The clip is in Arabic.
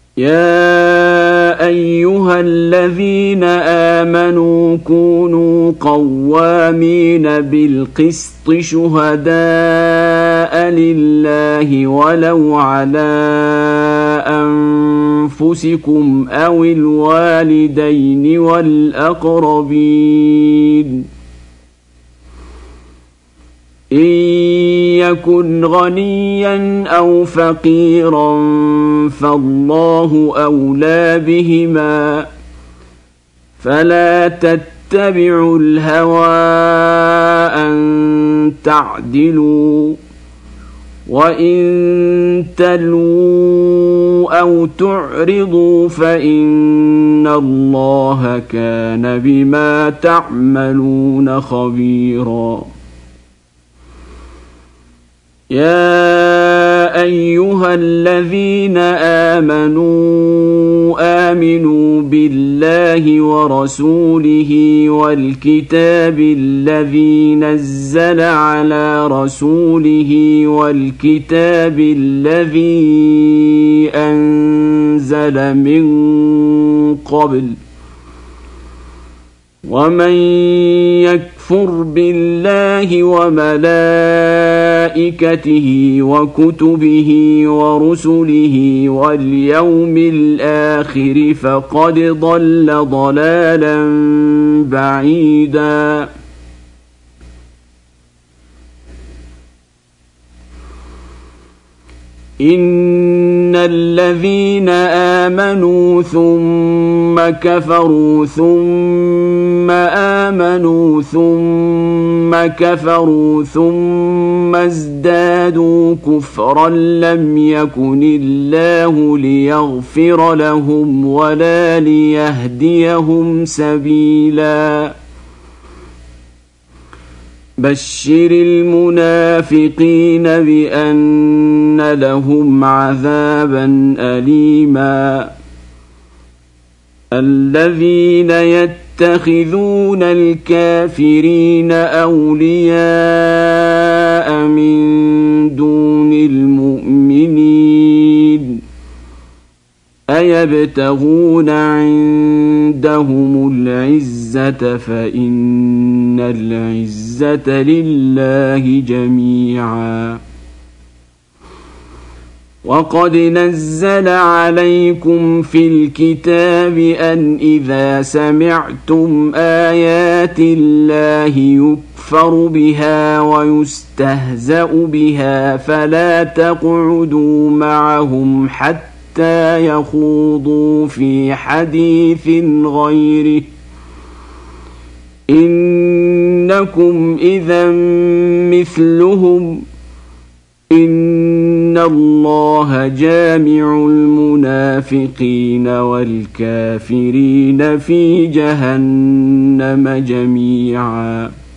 يا أيها الذين آمنوا كونوا قوامين بالقسط شهداء لله ولو على أنفسكم أو الوالدين والأقربين إن يكن غنيا أو فقيرا فالله أولى بهما فلا تتبعوا الهوى أن تعدلوا وإن تلووا أو تعرضوا فإن الله كان بما تعملون خبيرا يا أيها الذين آمنوا بالله ورسوله والكتاب الذي نزل على رسوله والكتاب الذي أنزل من قبل ومن يكفر بالله وملائكته وكتبه ورسله واليوم الآخر فقد ضل ضلالا بعيدا إن الذين آمنوا ثم كفروا ثم آمنوا ثم كفروا ثم ازدادوا كفرا لم يكن الله ليغفر لهم ولا ليهديهم سبيلا بشر المنافقين بأن لهم عذابا أليما الذين يتخذون الكافرين أولياء من دون المؤمنين أيبتغون عندهم العزة فإن العزة لله جميعا وقد نزل عليكم في الكتاب أن إذا سمعتم آيات الله يكفر بها ويستهزأ بها فلا تقعدوا معهم حتى يخوضوا في حديث غيره إنكم إذا مثلهم إن الله جامع المنافقين والكافرين في جهنم جميعا